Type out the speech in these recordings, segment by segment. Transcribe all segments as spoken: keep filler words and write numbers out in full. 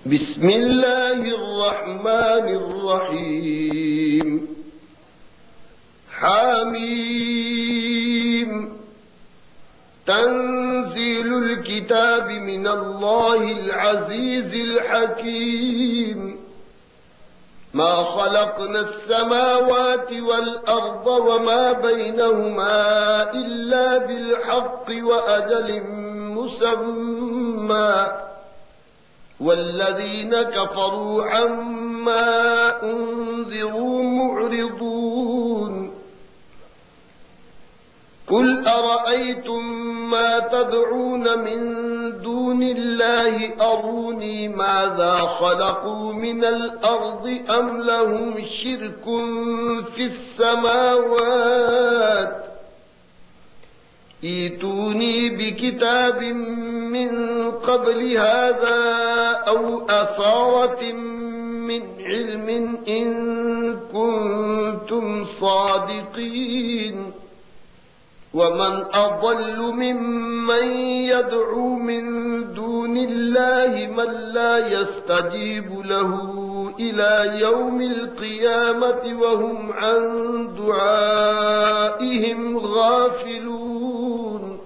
بسم الله الرحمن الرحيم حميم تنزيل الكتاب من الله العزيز الحكيم ما خلقنا السماوات والأرض وما بينهما إلا بالحق وأجل مسمى والذين كفروا عما أنذروا معرضون قل أرأيتم ما تدعون من دون الله أروني ماذا خلقوا من الأرض أم لهم شرك في السماوات ائتوني بكتاب من قبل هذا أو أثارة من علم إن كنتم صادقين ومن أضل ممن يدعو من دون الله من لا يستجيب له إلى يوم القيامة وهم عن دعائهم غافلون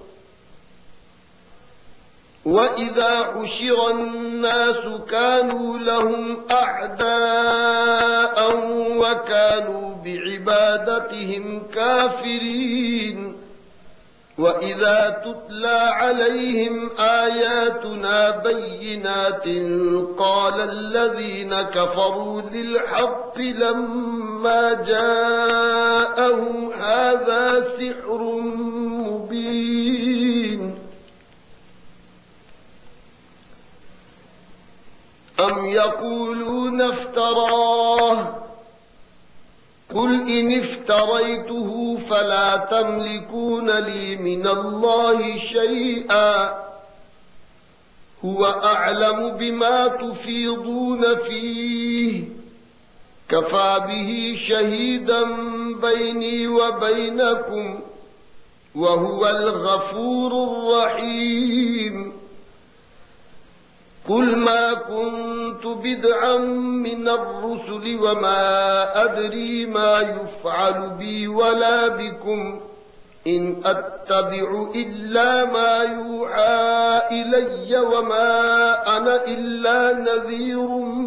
وإذا حشر الناس كانوا لهم أعداء وكانوا بعبادتهم كافرين وإذا تتلى عليهم آياتنا بينات قال الذين كفروا للحق لما جاءهم هذا سحر مبين أم يقولون افتراه قل إن افتريته فلا تملكون لي من الله شيئا هو أعلم بما تفيضون فيه كفى به شهيدا بيني وبينكم وهو الغفور الرحيم قل ما كنت بدعا من الرسل وما أدري ما يفعل بي ولا بكم إن أتبع إلا ما يوحى إلي وما أنا إلا نذير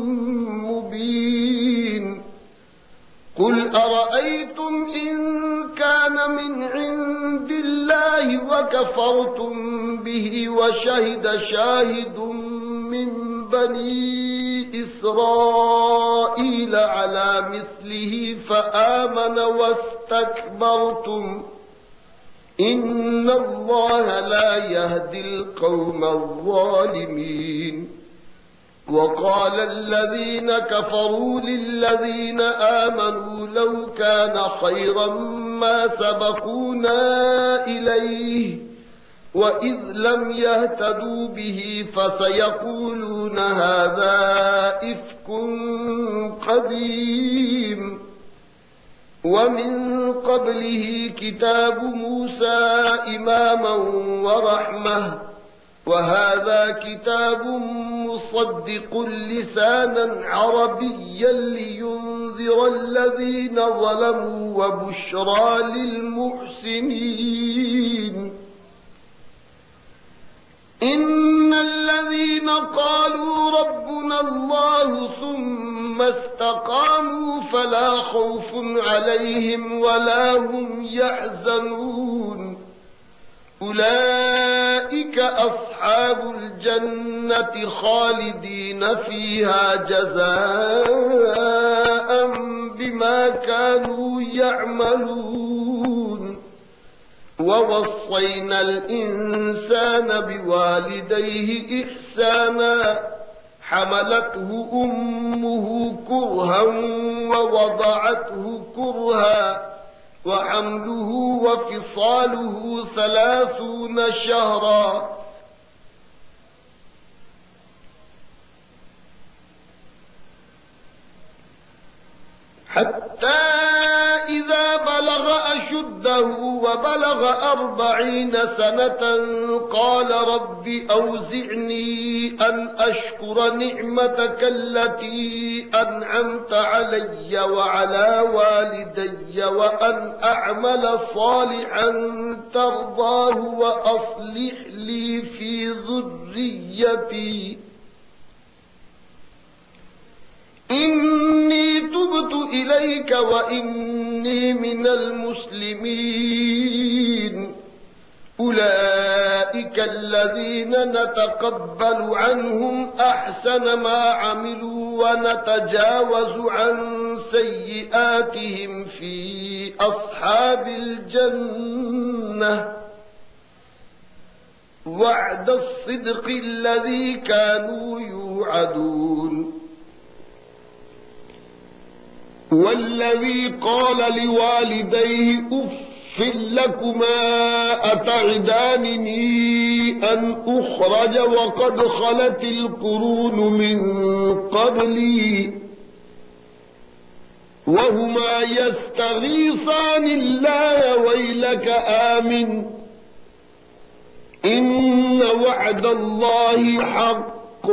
مبين قل أرأيتم إن كان من عند الله وكفرتم به وشهد شاهد من بني إسرائيل على مثله فآمن واستكبرتم إن الله لا يهدي القوم الظالمين وقال الذين كفروا للذين آمنوا لو كان خيرا ما سبقونا إليه وإذ لم يهتدوا به فسيقولون هذا إفك قديم ومن قبله كتاب موسى إماما ورحمة وهذا كتاب مصدق لسانا عربيا لينذر الذين ظلموا وبشرى للمحسنين إن الذين قالوا ربنا الله ثم استقاموا فلا خوف عليهم ولا هم يحزنون أولئك أصحاب الجنة خالدين فيها جزاء بما كانوا يعملون ووصينا الإنسان بوالديه إحسانا حملته أمه كرها ووضعته كرها وحمله وفصاله ثلاثون شهرا حتى إذا بلغ أشده أشده وبلغ أربعين سنة قال رب أوزعني أن أشكر نعمتك التي أنعمت علي وعلى والدي وأن أعمل صالحا ترضاه وأصلح لي في ذريتي إني تبت إليك وإني من المسلمين أولئك الذين نتقبل عنهم أحسن ما عملوا ونتجاوز عن سيئاتهم في أصحاب الجنة وعد الصدق الذي كانوا يوعدون والذي قال لوالديه أف لكما أتعدانني أن أخرج وقد خلت القرون من قبلي وهما يستغيثان الله ويلك آمن إن وعد الله حق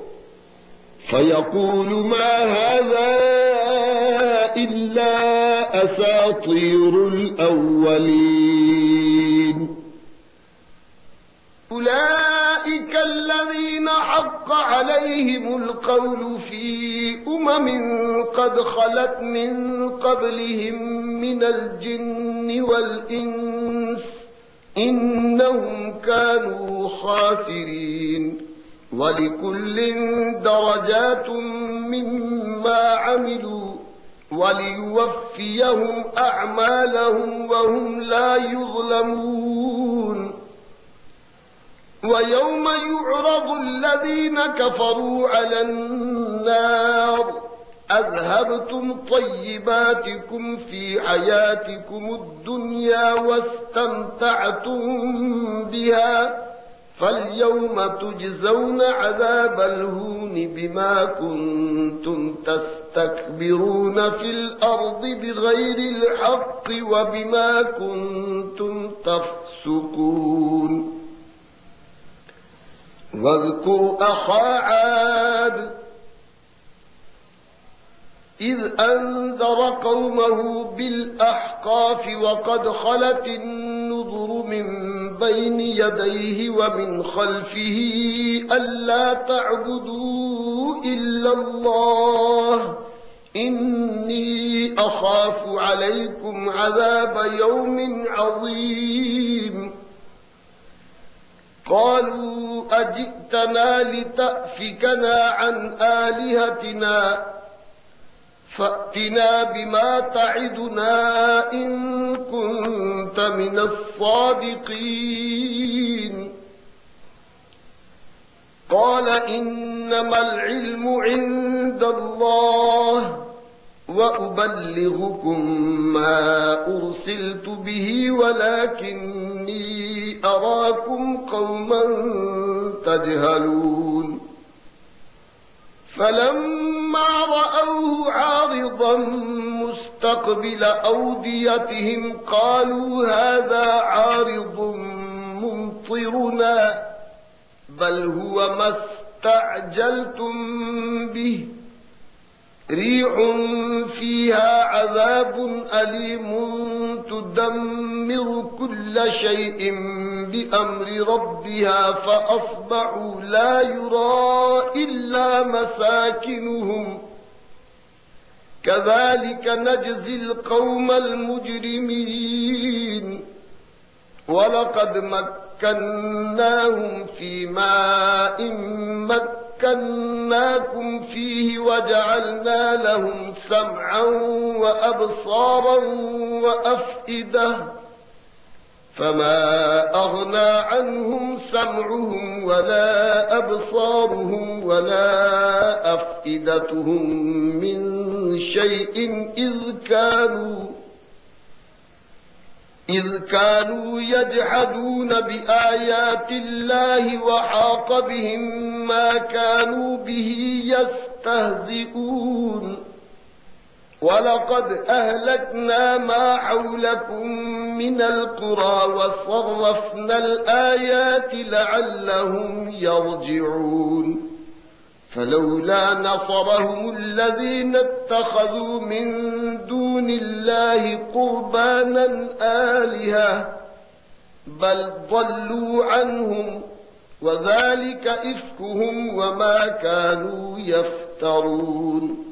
فيقول ما هذا إلا أساطير الأولين أولئك الذين حق عليهم القول في أمم قد خلت من قبلهم من الجن والإنس إنهم كانوا خاسرين ولكل درجات مما عملوا وليوفيهم أعمالهم وهم لا يظلمون ويوم يعرض الذين كفروا على النار أذهبتم طيباتكم في حياتكم الدنيا واستمتعتم بها فاليوم تجزون عذاب الهون بما كنتم تستكبرون في الأرض بغير الحق وبما كنتم تفسقون واذكر أخا عاد إذ أنذر قومه بالأحقاف وقد خلت النذر من بين يديه ومن خلفه ألا تعبدوا إلا الله إني أخاف عليكم عذاب يوم عظيم قالوا أجئتنا لتأفكنا عن آلهتنا فأتنا بما تعدنا إن كنت من الصادقين قال إنما العلم عند الله وأبلغكم ما أرسلت به ولكني أراكم قوما تجهلون فلما رأوه عارضا مستقبل أوديتهم قالوا هذا عارض ممطرنا بل هو ما استعجلتم به ريح فيها عذاب أليم تدمر كل شيء بأمر ربها فأصبحوا لا يرى إلا مساكنهم كذلك نجزي القوم المجرمين ولقد مكناهم في ماء مكناكم فيه وجعلنا لهم سمعا وأبصارا وأفئدة فما أغنى عنهم سمعهم ولا أبصارهم ولا أفئدتهم من شيء إذ كانوا إذ كانوا يجحدون بآيات الله وحاق بهم ما كانوا به يستهزئون ولقد أهلكنا ما حولكم من القرى وصرفنا الآيات لعلهم يرجعون فلولا نصرهم الذين اتخذوا من دون الله قربانا آلهة بل ضلوا عنهم وذلك إفكهم وما كانوا يفترون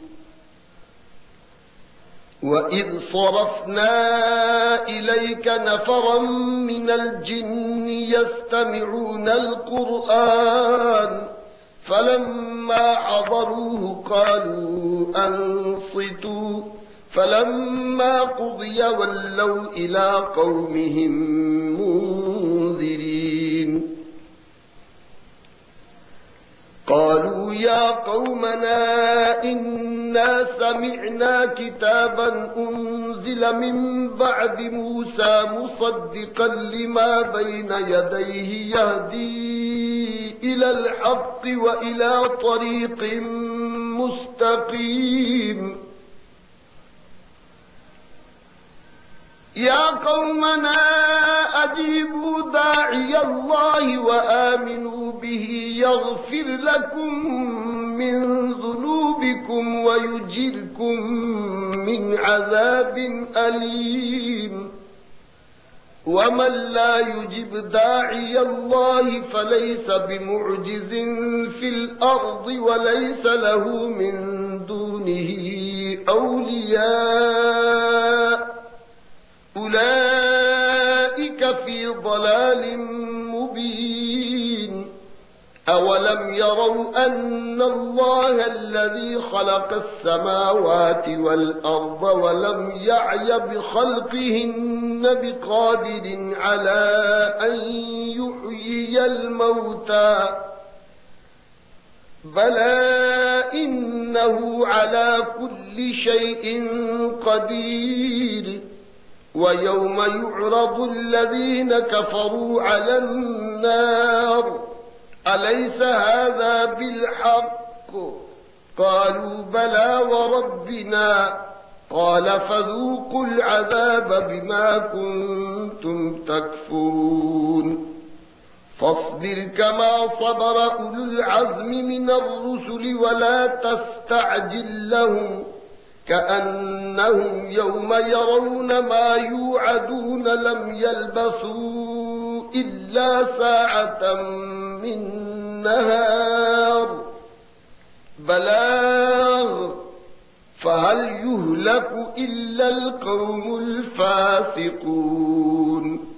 وإذ صرفنا إليك نفرا من الجن يستمعون القرآن فلما حضروه قالوا أنصتوا فلما قضي ولوا إلى قومهم منذرين قالوا يا قومنا إنا سمعنا كتابا أنزل من بعد موسى مصدقا لما بين يديه يهدي إلى الحق وإلى طريق مستقيم يا قومنا أجيبوا داعي الله وآمنوا به يغفر لكم من ذنوبكم ويجركم من عذاب أليم ومن لا يجب داعي الله فليس بمعجز في الأرض وليس له من دونه أولياء أولئك في ضلال مبين أولم يروا أن الله الذي خلق السماوات والأرض ولم يعي بخلقهن بقادر على أن يحيي الموتى بلى إنه على كل شيء قدير ويوم يعرض الذين كفروا على النار أليس هذا بالحق قالوا بلى وربنا قال فذوقوا العذاب بما كنتم تكفرون فاصبر كما صبر أولو العزم من الرسل ولا تستعجل لهم كأنهم يوم يرون ما يوعدون لم يلبثوا إلا ساعة من نهار بلاغ فهل يهلك إلا القوم الفاسقون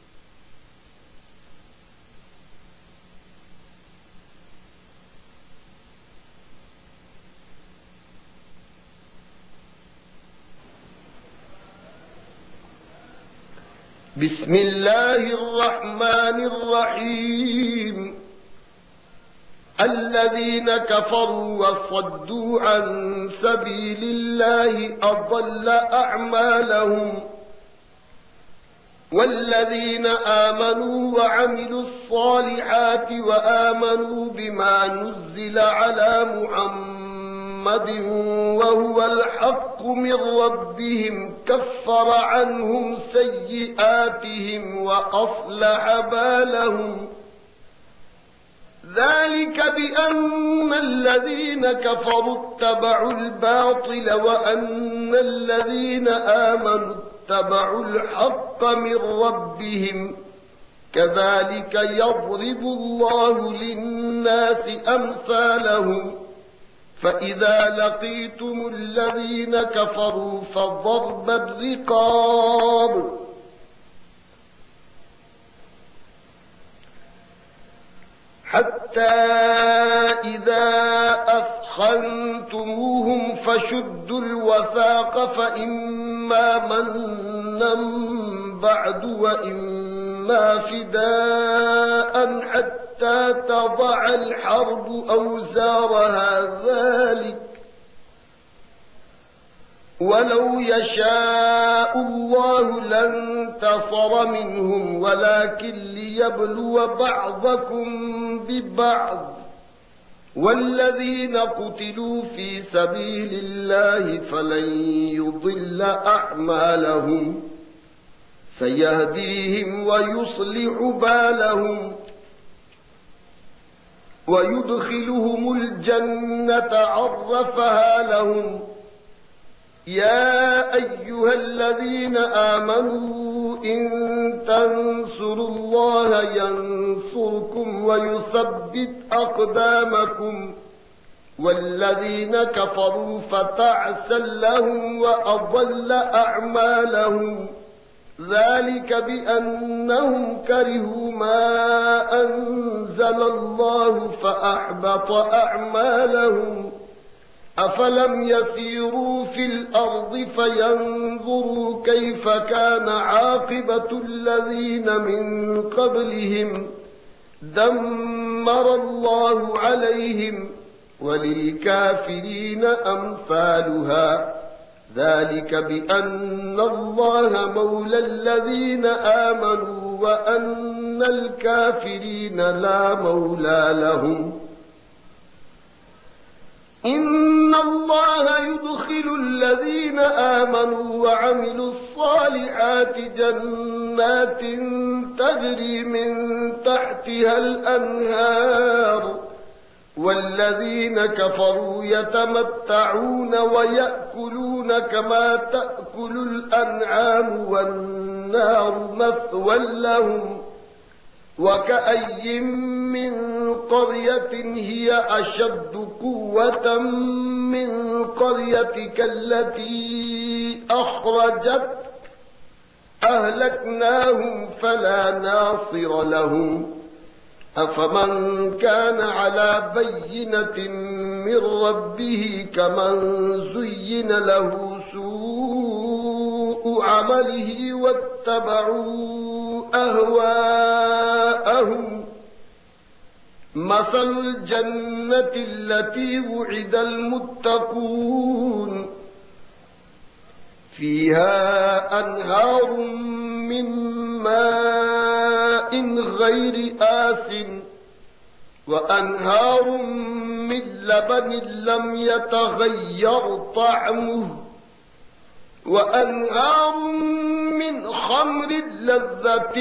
بسم الله الرحمن الرحيم الذين كفروا وصدوا عن سبيل الله أضل أعمالهم والذين آمنوا وعملوا الصالحات وآمنوا بما نزل على محمد وهو الحق من ربهم كفر عنهم سيئاتهم وأصلح بالهم ذلك بأن الذين كفروا اتبعوا الباطل وأن الذين آمنوا اتبعوا الحق من ربهم كذلك يضرب الله للناس أمثالهم فإذا لقيتم الذين كفروا فضرب الرقاب حتى إذا أثخنتموهم فشدوا الوثاق فإما منا بعد وإما فداء حتى تضع الحرب أوزارها ذلك ولو يشاء الله لانتصر منهم ولكن ليبلو بعضكم ببعض والذين قتلوا في سبيل الله فلن يضل أعمالهم سيهديهم ويصلح بالهم ويدخلهم الجنة عرفها لهم. يا أيها الذين آمنوا إن تنصروا الله ينصركم ويثبت أقدامكم والذين كفروا فتعسا لهم وأضل أعمالهم ذلك بأنهم كرهوا ما أنزل الله فأحبط أعمالهم. أفلم يسيروا في الأرض فينظروا كيف كان عاقبة الذين من قبلهم دمر الله عليهم وللكافرين أمثالها ذلك بأن الله مولى الذين آمنوا وأن الكافرين لا مولى لهم. إن الله يدخل الذين آمنوا وعملوا الصالحات جنات تجري من تحتها الأنهار والذين كفروا يتمتعون ويأكلون كما تأكل الأنعام والنار مثوى لهم. وكأي من قرية هي أشد قوة من قريتك التي أخرجت أهلكناهم فلا ناصر لهم. أفمن كان على بينة من ربه كمن زين له سوء عمله واتبعوا أهواءهم. مثل الجنة التي وعد المتقون فيها أنهار من ماء غير آسٍ وأنهار من لبن لم يتغير طعمه وأنهار من خمر لذة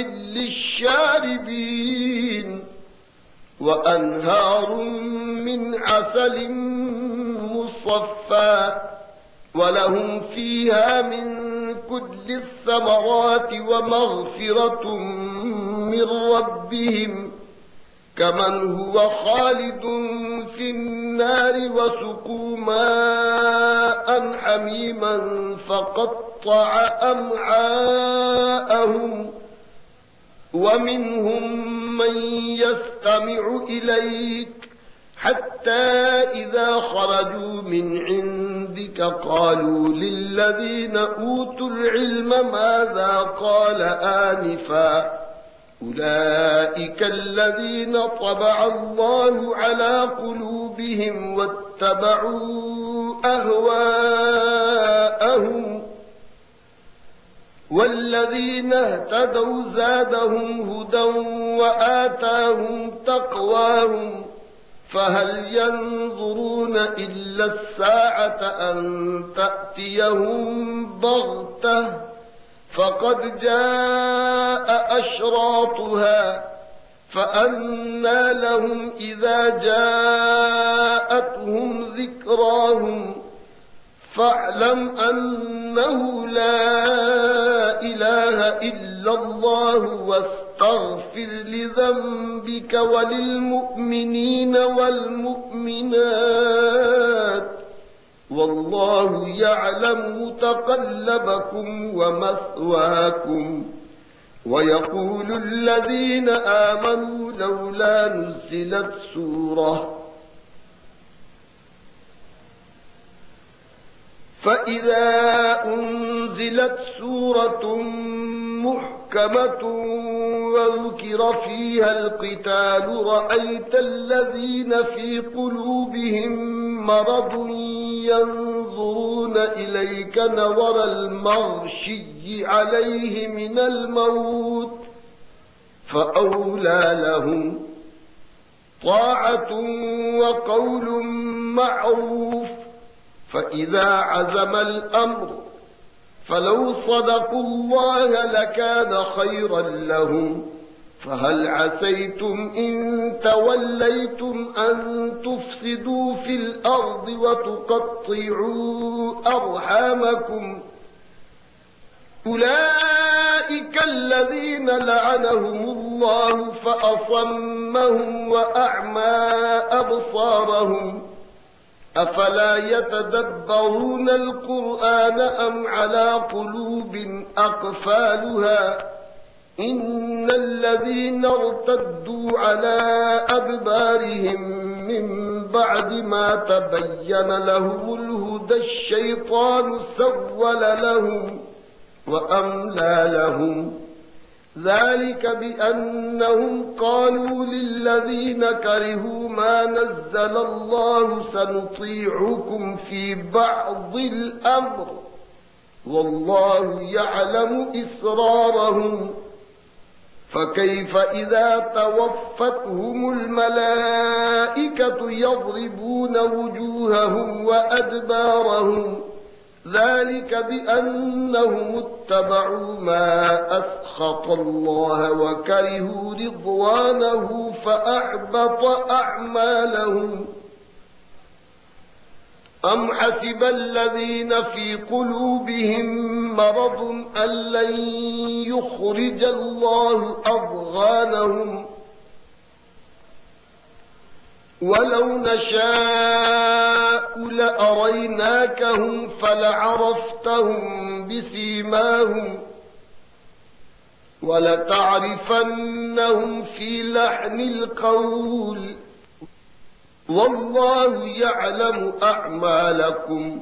للشاربين وأنهار من عسل مصفى ولهم فيها من كل الثمرات ومغفرة من ربهم كمن هو خالد في النار وسقوا ماء حميما فقطع أمعاءهم. ومنهم من يستمع إليك حتى إذا خرجوا من عندك قالوا للذين أوتوا العلم ماذا قال آنفا أولئك الذين طبع الله على قلوبهم واتبعوا أهواءهم والذين اهتدوا زادهم هدى وآتاهم تقواهم فهل ينظرون إلا الساعة أن تأتيهم بغتة فقد جاء أشراطها فأنى لهم إذا جاءتهم ذكراهم فاعلم أنه لا إله إلا الله واستغفر لذنبك وللمؤمنين والمؤمنات والله يعلم متقلبكم ومثواكم. ويقول الذين آمنوا لولا نزلت سورة فإذا أنزلت سورة محكمة وذكر فيها القتال رأيت الذين في قلوبهم مرض ينظرون إليك نظر المغشي عليه من الموت فأولى لهم طاعة وقول معروف. فإذا عزم الأمر فلو صدقوا الله لكان خيرا لهم. فهل عسيتم إن توليتم أن تفسدوا في الأرض وتقطعوا أرحامكم؟ أولئك الذين لعنهم الله فأصمهم وأعمى أبصارهم. أفلا يتدبرون القرآن أم على قلوب أقفالها؟ إن الذين ارتدوا على أدبارهم من بعد ما تبين لهم الهدى الشيطان سول لهم وأملى لهم. ذلك بأنهم قالوا للذين كرهوا ما نزل الله سنطيعكم في بعض الأمر والله يعلم إسرارهم. فكيف إذا توفتهم الملائكة يضربون وجوههم وأدبارهم؟ ذلك بأنهم اتبعوا ما أسخط الله وكرهوا رضوانه فأحبط أعمالهم. أم حسب الذين في قلوبهم مرض أن لن يخرج الله أضغانهم؟ ولو نشاء لأريناكهم فلعرفتهم بسيماهم ولتعرفنهم في لحن القول والله يعلم أعمالكم.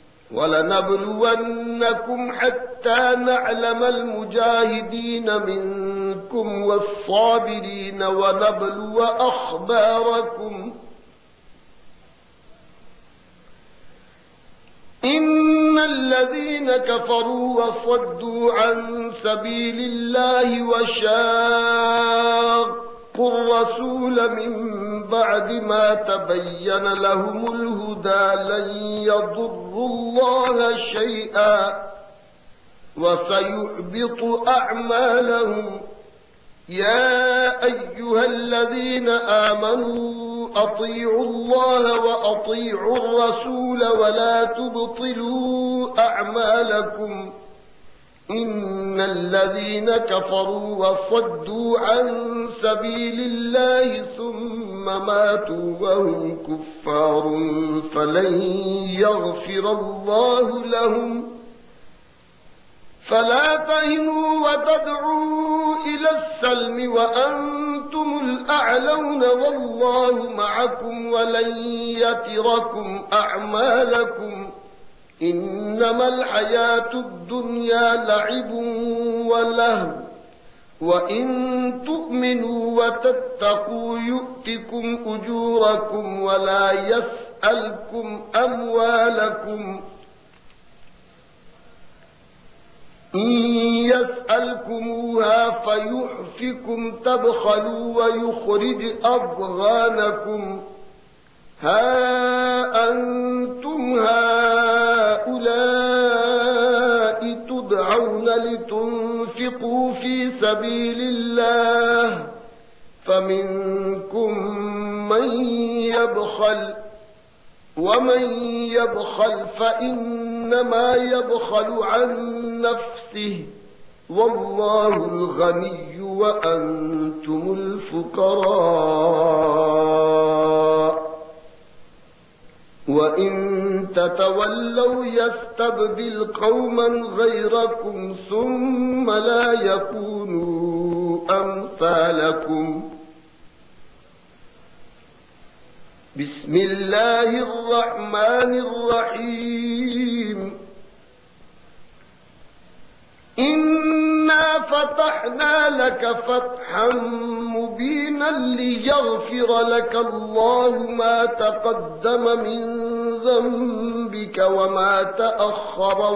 ولنبلونكم حتى نعلم المجاهدين منكم والصابرين ونبلو أخباركم. إن الذين كفروا وصدوا عن سبيل الله وشاقوا الرسول من بعد ما تبين لهم الهدى لن يضروا الله شيئا وسيحبط أعمالهم. يا أيها الذين آمنوا أطيعوا الله وأطيعوا الرسول ولا تبطلوا أعمالكم. إن الذين كفروا وصدوا عن سبيل الله ثم ماتوا وهم كفار فلن يغفر الله لهم. فلا تهنوا وتدعوا إلى السلم وأنتم الأعلون والله معكم ولن يتركم أعمالكم. إنما الحياة الدنيا لعب ولهو وإن تؤمنوا وتتقوا يؤتكم أجوركم ولا يسألكم أموالكم. إن يسألكموها فيحفكم تبخلوا ويخرج أضغانكم. ها أنتم هؤلاء تدعون لتنفقوا في سبيل الله فمنكم من يبخل ومن يبخل فإنما يبخل عن نفسه والله الغني وأنتم الفقراء. وإن تتولوا يستبدل قوما غيركم ثم لا يكونوا أمثالكم. بسم الله الرحمن الرحيم. إنا فتحنا لك فتحا مبينا ليغفر لك الله ما تقدم من ذنبك وما تأخر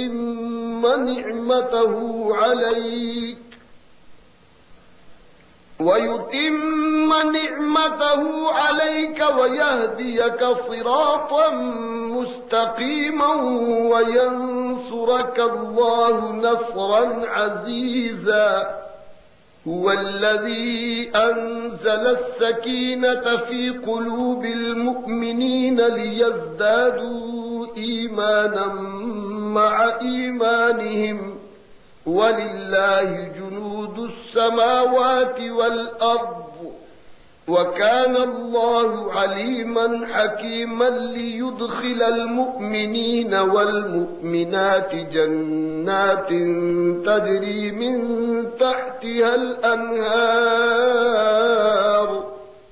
ويتم نعمته عليك ويتم نعمته عليك ويهديك صراطا مستقيما وينصرك الله نصرا عزيزا. هو الذي أنزل السكينة في قلوب المؤمنين ليزدادوا إيمانا مع إيمانهم ولله جنود السماوات والأرض وكان الله عليما حكيما. ليدخل المؤمنين والمؤمنات جنات تجري من تحتها الأنهار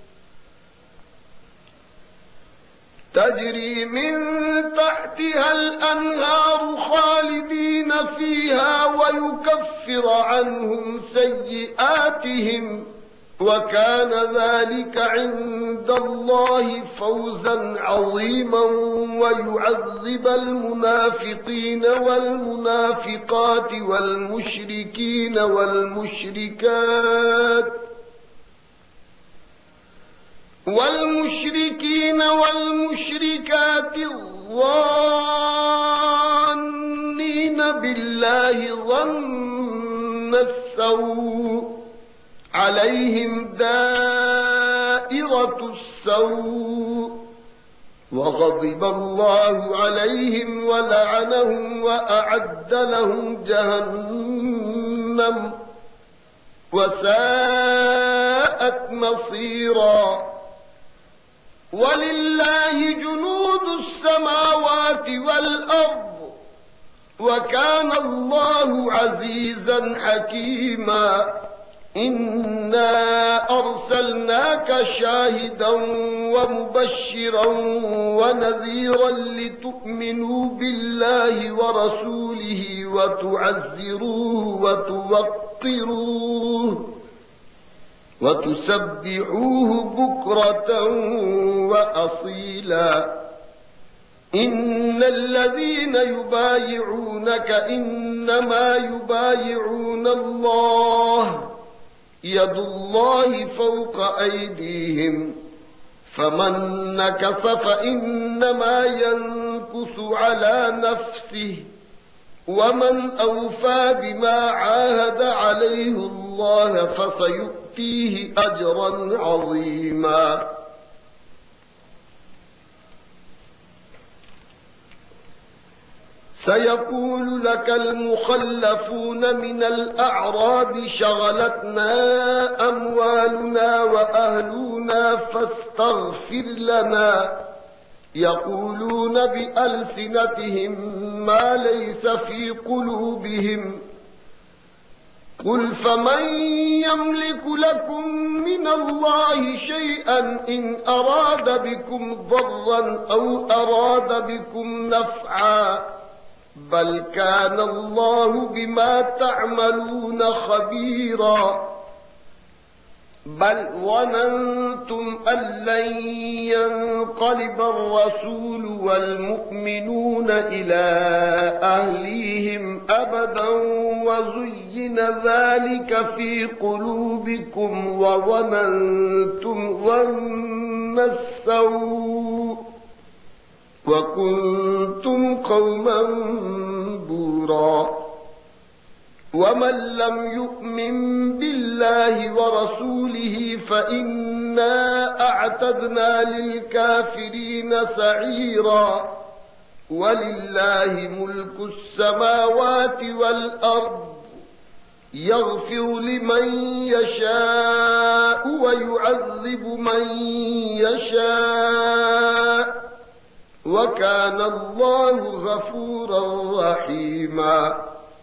تجري من تحتها الأنهار خالدين فيها ويكفر عنهم سيئاتهم وكان ذلك عند الله فوزا عظيما. ويعذب المنافقين والمنافقات والمشركين والمشركات والمشركين والمشركات الظانين بالله ظن السوء عليهم دائرة السوء وغضب الله عليهم ولعنهم وأعد لهم جهنم وساءت مصيرا. ولله جنود السماوات والأرض وكان الله عزيزا حكيما. إنا أرسلناك شاهدا ومبشرا ونذيرا لتؤمنوا بالله ورسوله وتعزروه وتوقروه وتسبحوه بكرة وأصيلا. إن الذين يبايعونك إنما يبايعون الله يد الله فوق أيديهم فمن نكث فإنما ينكث على نفسه ومن أوفى بما عاهد عليه الله فسيؤتيه أجرا عظيما. سيقول لك المخلفون من الأعراب شغلتنا أموالنا وأهلنا فاستغفر لنا يقولون بألسنتهم ما ليس في قلوبهم قل فمن يملك لكم من الله شيئا إن أراد بكم ضرا أو أراد بكم نفعا بل كان الله بما تعملون خبيرا. بل ظننتم أن لن ينقلب الرسول والمؤمنون إلى أهليهم أبدا وزين ذلك في قلوبكم وظننتم ظن السوء وكنتم قوما بورا. ومن لم يؤمن بالله ورسوله فإنا أعتدنا للكافرين سعيرا. ولله ملك السماوات والأرض يغفر لمن يشاء ويعذب من يشاء وكان الله غفورا رحيما.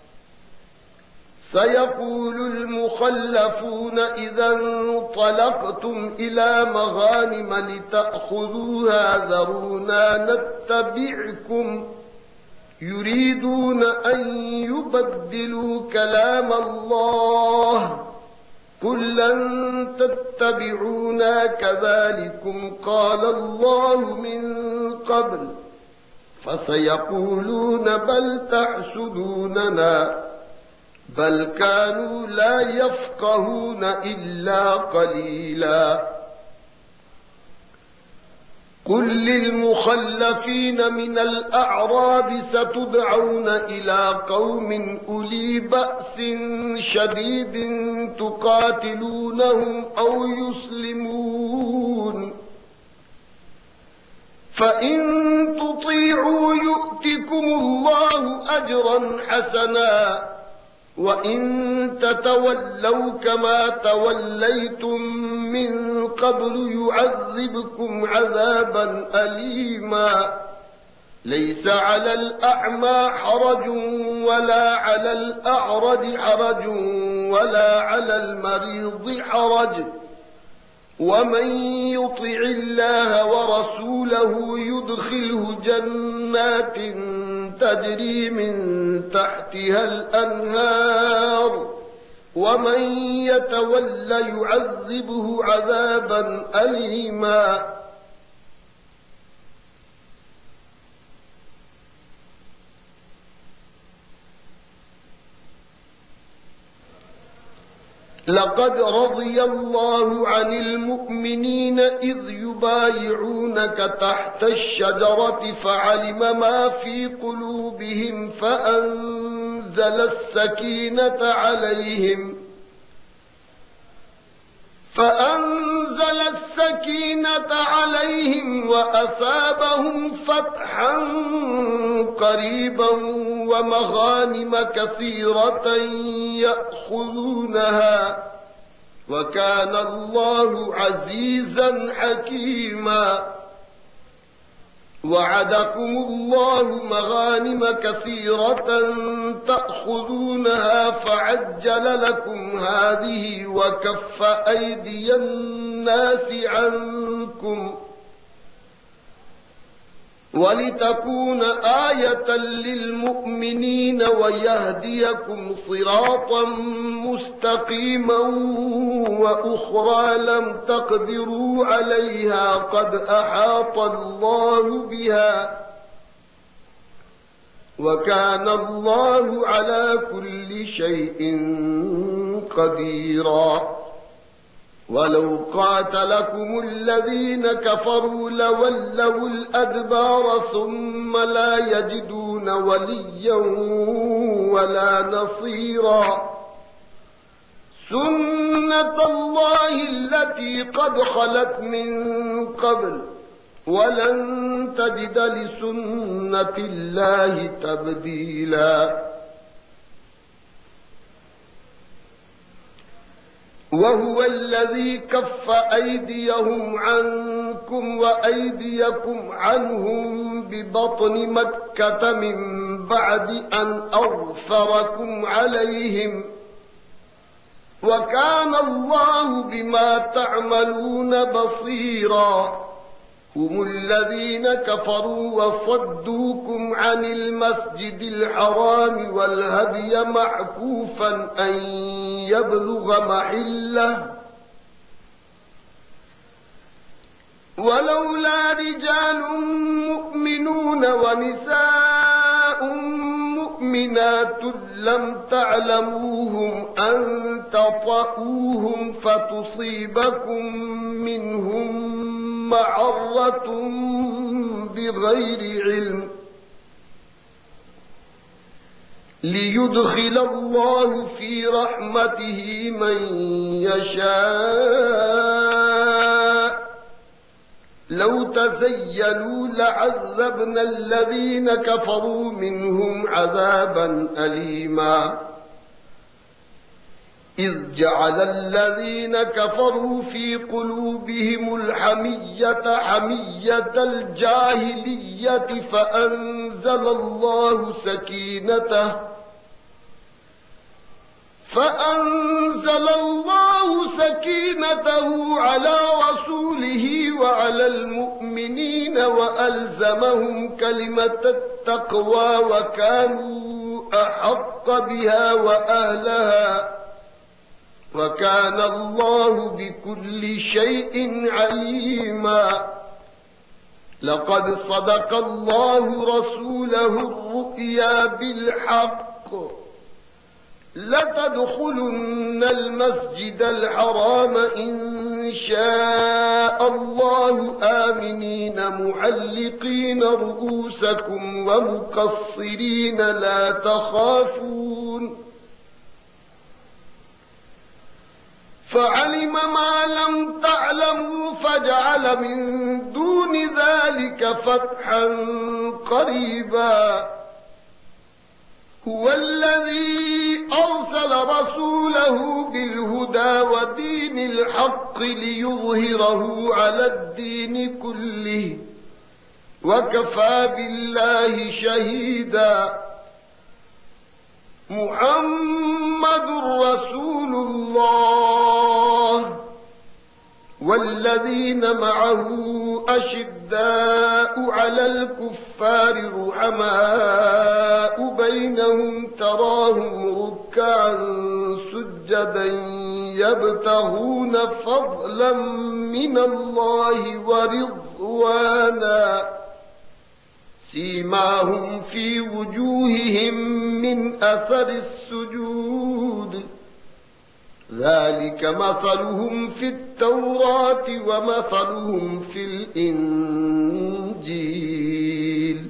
سيقول المخلفون إذا انطلقتم إلى مغانم لتأخذوها ذرونا نتبعكم يريدون أن يبدلوا كلام الله قل لن تتبعونا كذلكم قال الله من قبل فسيقولون بل تحسدوننا بل كانوا لا يفقهون إلا قليلا قل للمخلفين من الأعراب ستدعون إلى قوم أولي بأس شديد تقاتلونهم أو يسلمون فإن تطيعوا يؤتكم الله أجرا حسنا وإن تتولوا كما توليتم من قبل يعذبكم عذابا أليما ليس على الأعمى حرج ولا على الأعرج حرج ولا على المريض حرج ومن يطع الله ورسوله يدخله جنات تجري من تحتها الأنهار ومن يتول يعذبه عذابا أليما لقد رضي الله عن المؤمنين إذ يبايعونك تحت الشجرة فعلم ما في قلوبهم فأنزل السكينة عليهم فأنزل السكينة عليهم وأثابهم فتحا قريبا ومغانم كثيرة يأخذونها وكان الله عزيزا حكيما وعدكم الله مغانم كثيرة تأخذونها فعجل لكم هذه وكف أيدي الناس عنكم ولتكون آية للمؤمنين ويهديكم صراطا مستقيما وأخرى لم تقدروا عليها قد أحاط الله بها وكان الله على كل شيء قديرا ولو قاتلكم الذين كفروا لولوا الأدبار ثم لا يجدون وليا ولا نصيرا سنة الله التي قد خلت من قبل ولن تجد لسنة الله تبديلا وهو الذي كف أيديهم عنكم وأيديكم عنهم ببطن مكة من بعد أن أظفركم عليهم وكان الله بما تعملون بصيرا هم الذين كفروا وصدوكم عن المسجد الحرام والهدي معكوفا أن يبلغ محله ولولا رجال مؤمنون ونساء مؤمنات لم تعلموهم أن تطئوهم فتصيبكم منهم معرة بغير علم ليدخل الله في رحمته من يشاء لو تزيلوا لعذبنا الذين كفروا منهم عذابا أليما إذ جعل الذين كفروا في قلوبهم الحمية حمية الجاهلية فأنزل الله سكينته فأنزل الله سكينته على رسوله وعلى المؤمنين وألزمهم كلمة التقوى وكانوا أحق بها وأهلها وكان الله بكل شيء عليما لقد صدق الله رسوله الرؤيا بالحق لتدخلن المسجد الحرام إن شاء الله آمنين محلقين رؤوسكم ومقصرين لا تخافون فعلم ما لم تعلموا فجعل من دون ذلك فتحا قريبا هو الذي أرسل رسوله بالهدى ودين الحق ليظهره على الدين كله وكفى بالله شهيدا محمد رسول الله والذين معه أشداء على الكفار رحماء بينهم تراهم ركعا سجدا يبتغون فضلا من الله ورضوانا سيماهم في وجوههم من أثر السجود ذلك مثلهم في التوراة ومثلهم في الإنجيل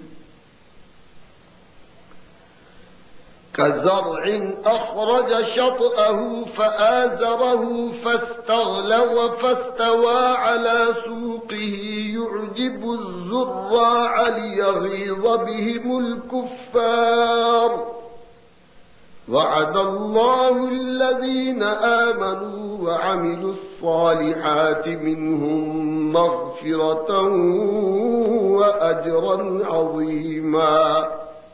كزرع أخرج شطأه فآزره فاستغلظ فاستوى على سوقه يعجب الزراع ليغيظ بهم الكفار وعد الله الذين آمنوا وعملوا الصالحات منهم مغفرة وأجرا عظيما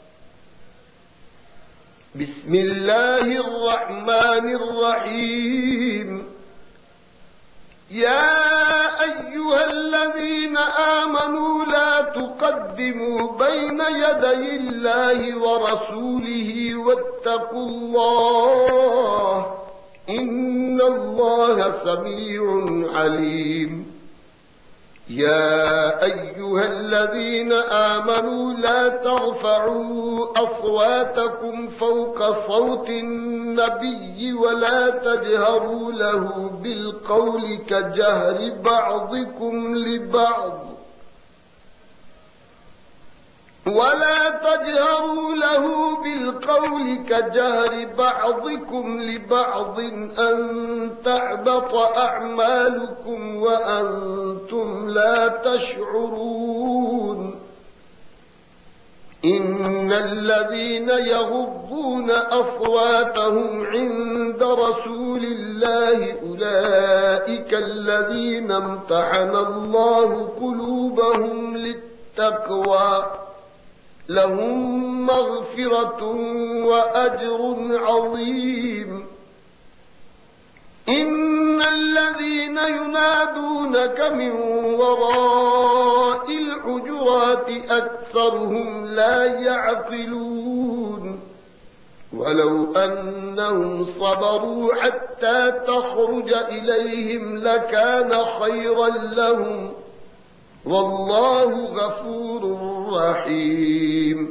بسم الله الرحمن الرحيم يا أيها الذين آمنوا لا تقدموا بين يدي الله ورسوله واتقوا الله إن الله سميع عليم يا أيها الذين آمنوا لا ترفعوا أصواتكم فوق صوت النبي ولا تجهروا له بالقول كجهر بعضكم لبعض ولا تجهروا له بالقول كجهر بعضكم لبعض أن تحبط أعمالكم وأنتم لا تشعرون إن الذين يغضون أصواتهم عند رسول الله أولئك الذين امتحن الله قلوبهم للتقوى لهم مغفرة وأجر عظيم إن الذين ينادونك من وراء الحجرات أكثرهم لا يعقلون ولو أنهم صبروا حتى تخرج إليهم لكان خيرا لهم والله غفور رحيم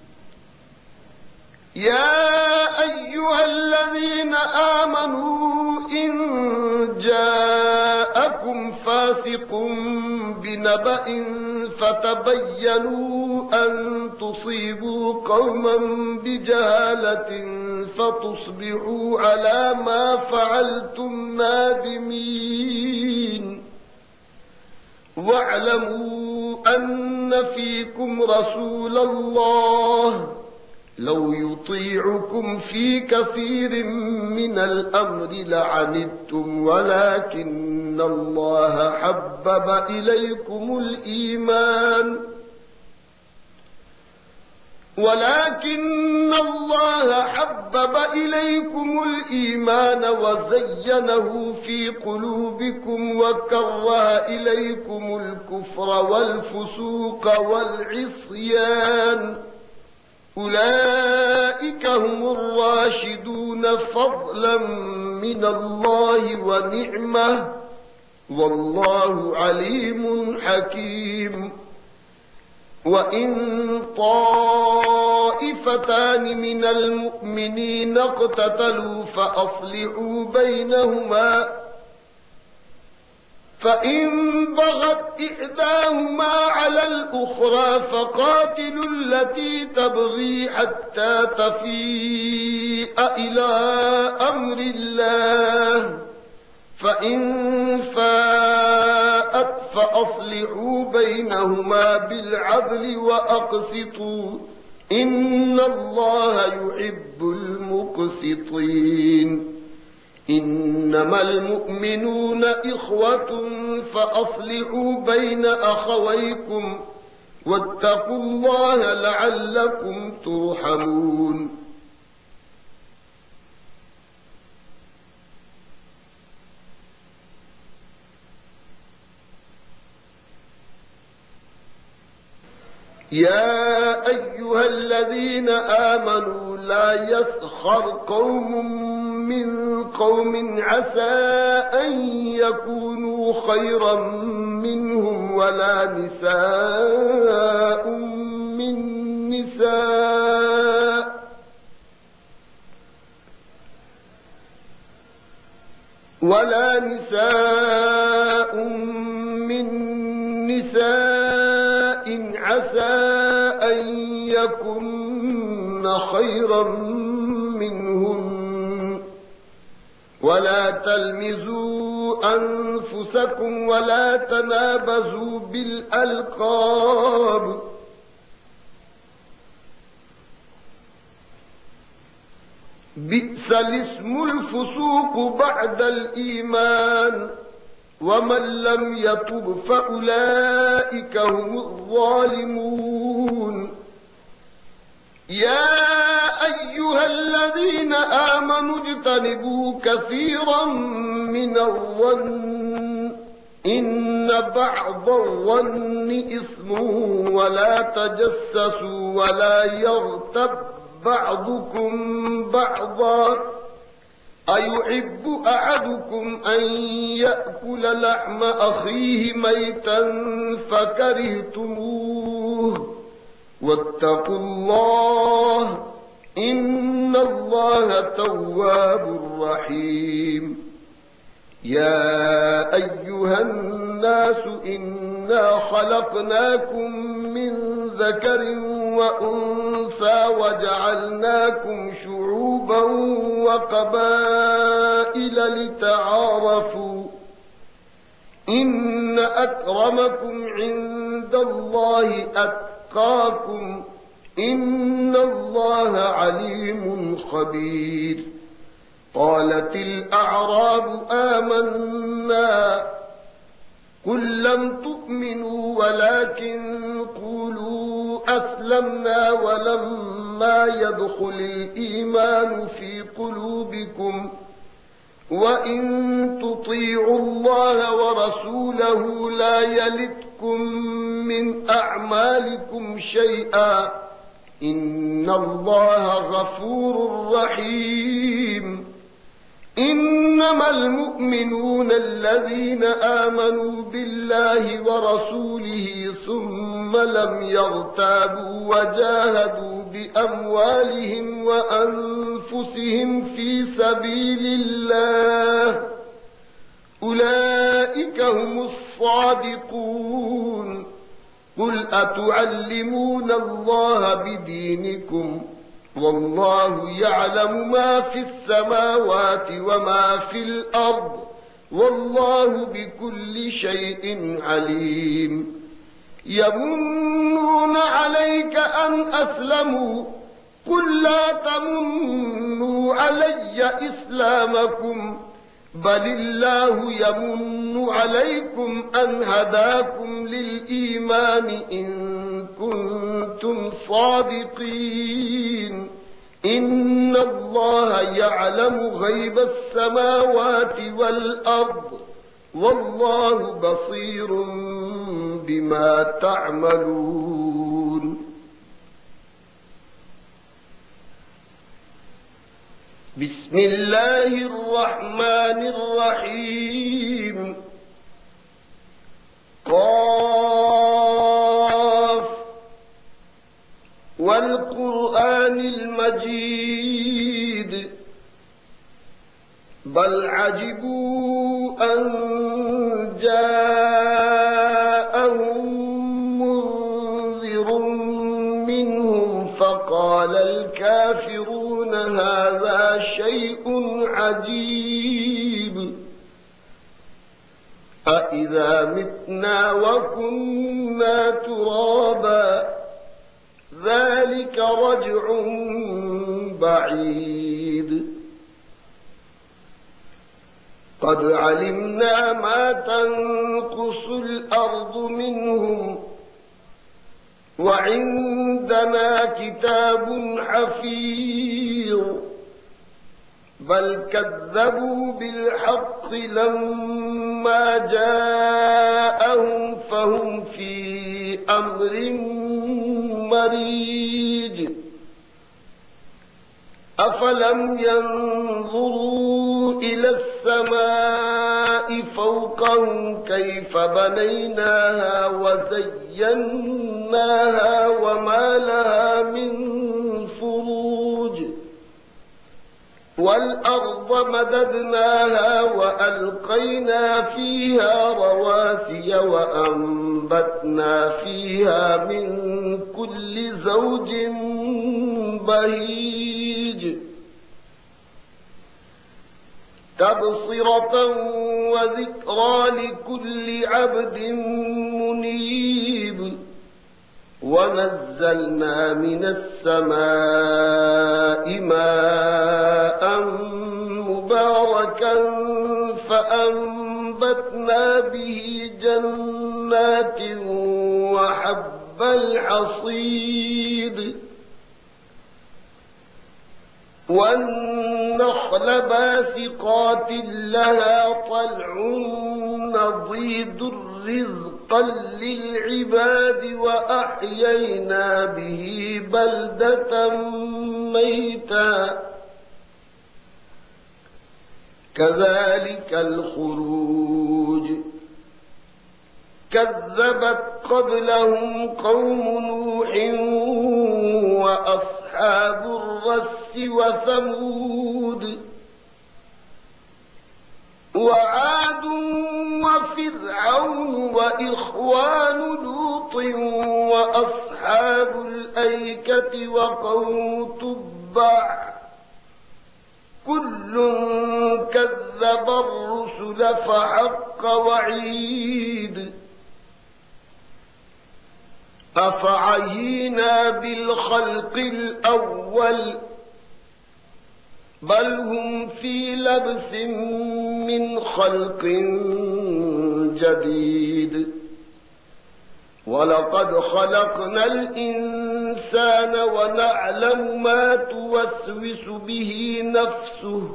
يا أيها الذين آمنوا إن جاءكم فاسق بنبأ فتبينوا أن تصيبوا قوما بجهالة فتصبحوا على ما فعلتم نادمين واعلموا أن فيكم رسول الله لو يطيعكم في كثير من الأمر لعنتم ولكن الله حبب إليكم الإيمان ولكن الله حبب إليكم الإيمان وزينه في قلوبكم وكره إليكم الكفر والفسوق والعصيان أولئك هم الراشدون فضلا من الله ونعمة والله عليم حكيم وإن طائفتان من المؤمنين اقتتلوا فأصلحوا بينهما فإن بغت إحداهما على الأخرى فقاتلوا التي تبغي حتى تفيء إلى أمر الله فإن فاءت فأصلحوا بينهما بالعدل وأقسطوا إن الله يحب المقسطين إنما المؤمنون إخوة فأصلحوا بين أخويكم واتقوا الله لعلكم ترحمون يا أيها الذين آمنوا لا يسخر قوم من قوم عسى أن يكونوا خيرا منهم ولا نساء من نساء ولا نساء من نساء عسى أن يكن خيرا منهن ولا تلمزوا أنفسكم ولا تنابزوا بالألقاب بئس الاسم الفسوق بعد الإيمان ومن لم يتب فأولئك هم الظالمون يا أيها الذين آمنوا اجتنبوا كثيرا من الظن إن بعض الظن إثم ولا تجسسوا ولا يغتب بعضكم بعضا أيحب أحدكم أن يأكل لحم أخيه ميتا فكرهتموه واتقوا الله إن الله تواب رحيم يا أيها الناس إنا خلقناكم من ذكر وأنثى وجعلناكم شعوبا وقبائل لتعارفوا إن أكرمكم عند الله أتقاكم إن الله عليم خبير قالت الأعراب آمنا قل لم تؤمنوا ولكن قولوا أسلمنا ولما يدخل الإيمان في قلوبكم وإن تطيعوا الله ورسوله لا يلتكم من أعمالكم شيئا إن الله غفور رحيم إنما المؤمنون الذين آمنوا بالله ورسوله ثم لم يرتابوا وجاهدوا بأموالهم وأنفسهم في سبيل الله أولئك هم الصادقون قل أتعلمون الله بدينكم والله يعلم ما في السماوات وما في الأرض والله بكل شيء عليم يمنون عليك أن أسلموا قل لا تمنوا علي إسلامكم بل الله يمن عليكم أن هداكم للإيمان إن كنتم صادقين إن الله يعلم غيب السماوات والأرض والله بصير بما تعملون بسم الله الرحمن الرحيم قاف مجيد بل عجبوا أن جاءهم منذر منهم فقال الكافرون هذا شيء عجيب أإذا متنا وكنا ترابا ذلك رجع بعيد قد علمنا ما تنقص الأرض منهم وعندنا كتاب حفيظ بل كذبوا بالحق لما جاءهم فهم في أمر مريج أفلم ينظروا إلى السماء فوقهم كيف بنيناها وزيناها وما لها من فروج والأرض مددناها وألقينا فيها رواسي وأنبتنا فيها من كل زوج بهيج تبصرة وذكرى لكل عبد منيب ونزلنا من السماء ماء مباركا فأنبتنا به جنات وحب الحصيد والنخل باسقات لها طلع نضيد رزقا للعباد وأحيينا به بلدة ميتا كذلك الخروج كذبت قبلهم قوم نوح وأصحاب الرس وثمود وعاد وفرعون وإخوان لوط وأصحاب الأيكة وقوم تبع كل كذب الرسل فحق وعيد أفعينا بالخلق الأول بل هم في لبس من خلق جديد ولقد خلقنا الإنسان ونعلم ما توسوس به نفسه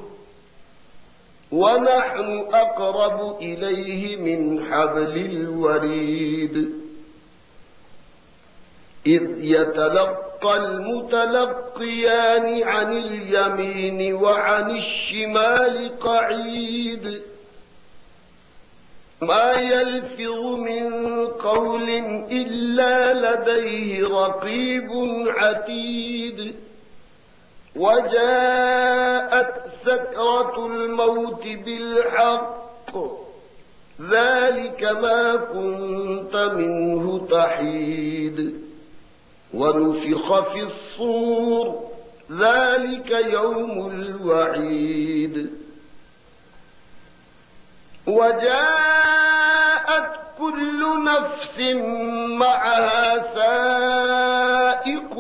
ونحن أقرب إليه من حبل الوريد إذ يتلقى المتلقيان عن اليمين وعن الشمال قعيد ما يلفظ من قول إلا لديه رقيب عتيد وجاءت سكرة الموت بالحق ذلك ما كنت منه تحيد ونفخ في الصور ذلك يوم الوعيد وجاءت كل نفس معها سائق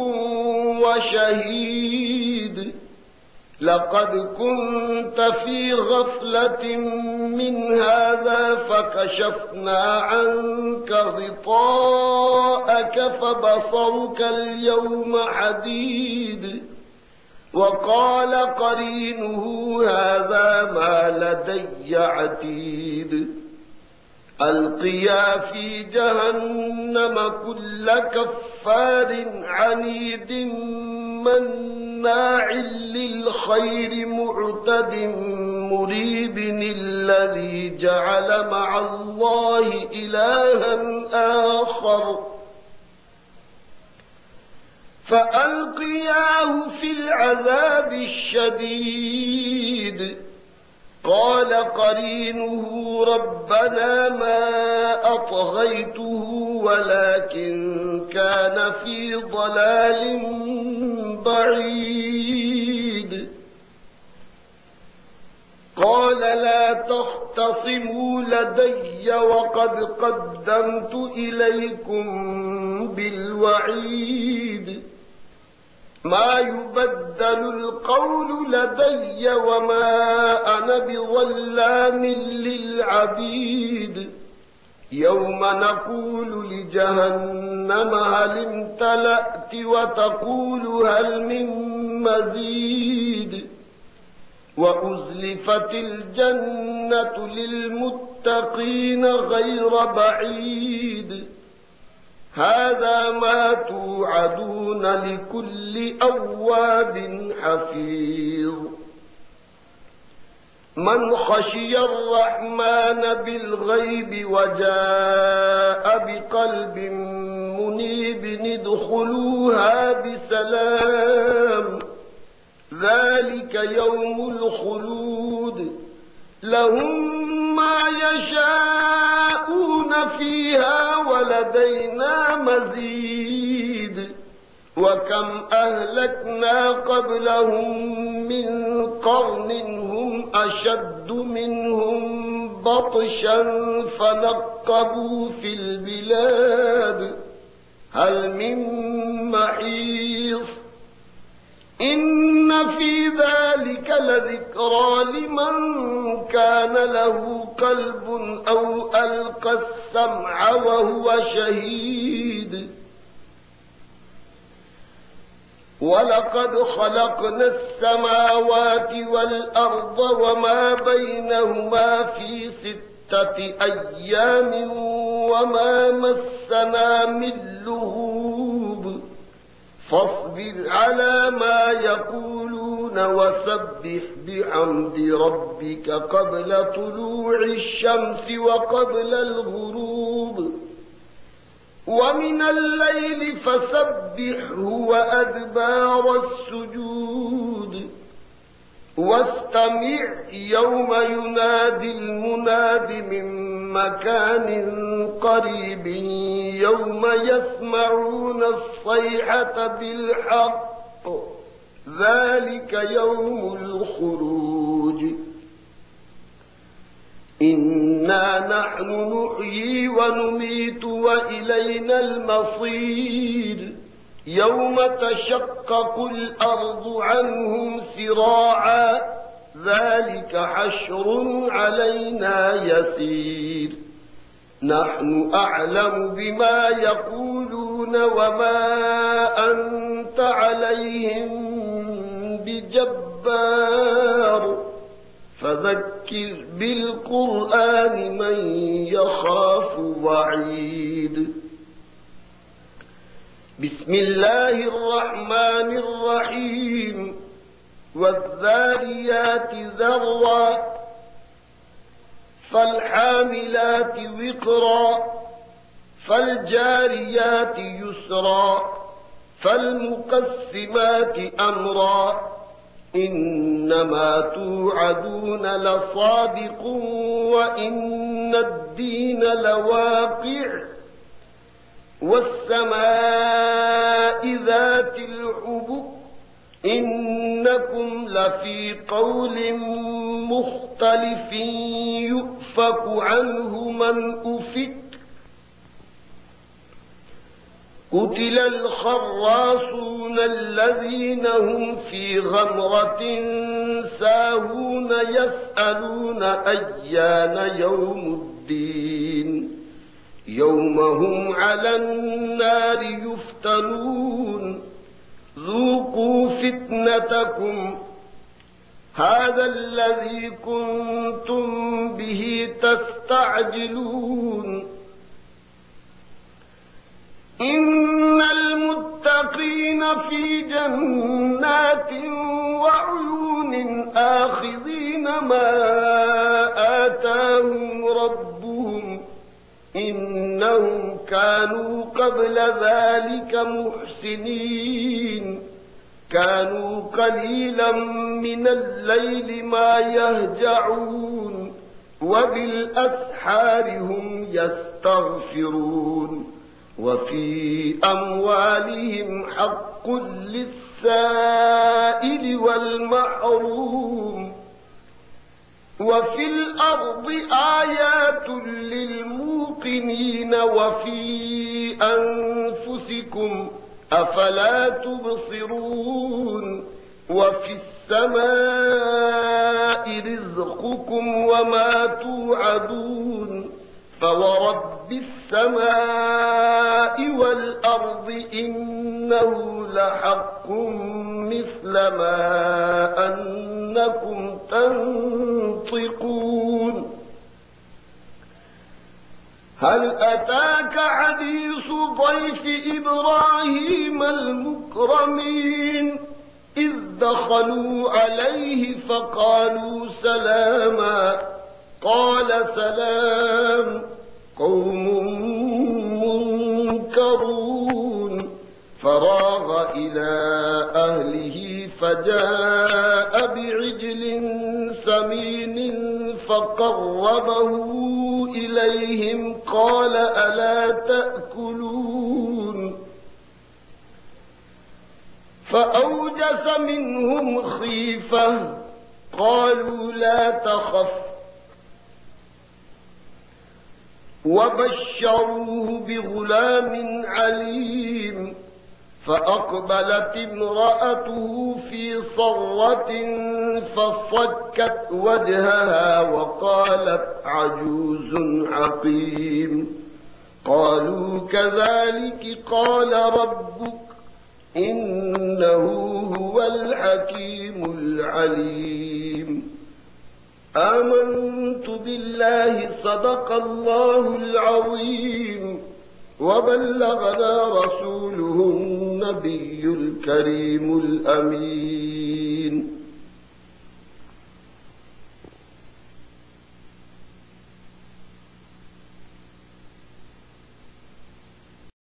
وشهيد لقد كنت في غفلة من هذا فكشفنا عنك غطاءك فبصرك اليوم حديد وقال قرينه هذا ما لدي عتيد ألقيا في جهنم كل كفار عنيد مناع للخير معتد مريب الذي جعل مع الله إلها آخر فألقياه في العذاب الشديد قال قرينه ربنا ما أطغيته ولكن كان في ضلال بعيد قال لا تختصموا لدي وقد قدمت إليكم بالوعيد ما يبدل القول لدي وما أنا بظلام للعبيد يوم نقول لجهنم هل امتلأت وتقول هل من مزيد وأزلفت الجنة للمتقين غير بعيد هذا ما توعدون لكل أواب حفيظ من خشي الرحمن بالغيب وجاء بقلب منيب ادخلوها بسلام ذلك يوم الخلود لهم ما يشاءون فيها ولدينا مزيد وكم أهلكنا قبلهم من قرن هم أشد منهم بطشا فنقبوا في البلاد هل من محيص إن في ذلك لذكرى لمن كان له قلب أو ألقى السمع وهو شهيد ولقد خلقنا السماوات والأرض وما بينهما في ستة أيام وما مسنا من لغوب فاصبر على ما يقولون وسبح بحمد ربك قبل طلوع الشمس وقبل الغروب ومن الليل فسبحه وأدبار السجود واستمع يوم ينادي المناد من مكان قريب يوم يسمعون الصيحة بالحق ذلك يوم الخروج إنا نحن نحيي ونميت وإلينا المصير يوم تشقق الأرض عنهم سراعا ذلك حشر علينا يسير نحن أعلم بما يقولون وما أنت عليهم بجبار فذكر بالقرآن من يخاف وعيد بسم الله الرحمن الرحيم والذاريات ذروا فالحاملات وقرا فالجاريات يسرا فالمقسمات أمرا إنما توعدون لصادق وإن الدين لواقع والسماء ذات الحبك إنكم لفي قول مختلف يؤفك عنه من أفك قتل الخراصون الذين هم في غمرة ساهون يسألون أيان يوم الدين يوم هم على النار يفتنون ذوقوا فتنتكم هذا الذي كنتم به تستعجلون إن المتقين في جنات وعيون آخذين ما آتاهم ربهم إنهم إنهم كانوا قبل ذلك محسنين كانوا قليلا من الليل ما يهجعون وبالأسحار هم يستغفرون وفي أموالهم حق للسائل والمحروم وفي الأرض آيات للموقنين وفي أنفسكم أفلا تبصرون وفي السماء رزقكم وما توعدون فورب السماء والأرض إنه لحق مثل ما أنكم تنطقون هل أتاك حديث ضيف إبراهيم المكرمين إذ دخلوا عليه فقالوا سلاما قال سلام قوم منكرون فراغ إلى أهله فجاء بعجل سمين فقربه إليهم قال ألا تأكلون فأوجس منهم خيفة قالوا لا تخف وبشروه بغلام عليم فأقبلت امرأته في صرة فصكت وجهها وقالت عجوز عقيم قالوا كذلك قال ربك إنه هو الحكيم العليم آمنت بالله صدق الله العظيم وبلغنا رسوله النبي الكريم الأمين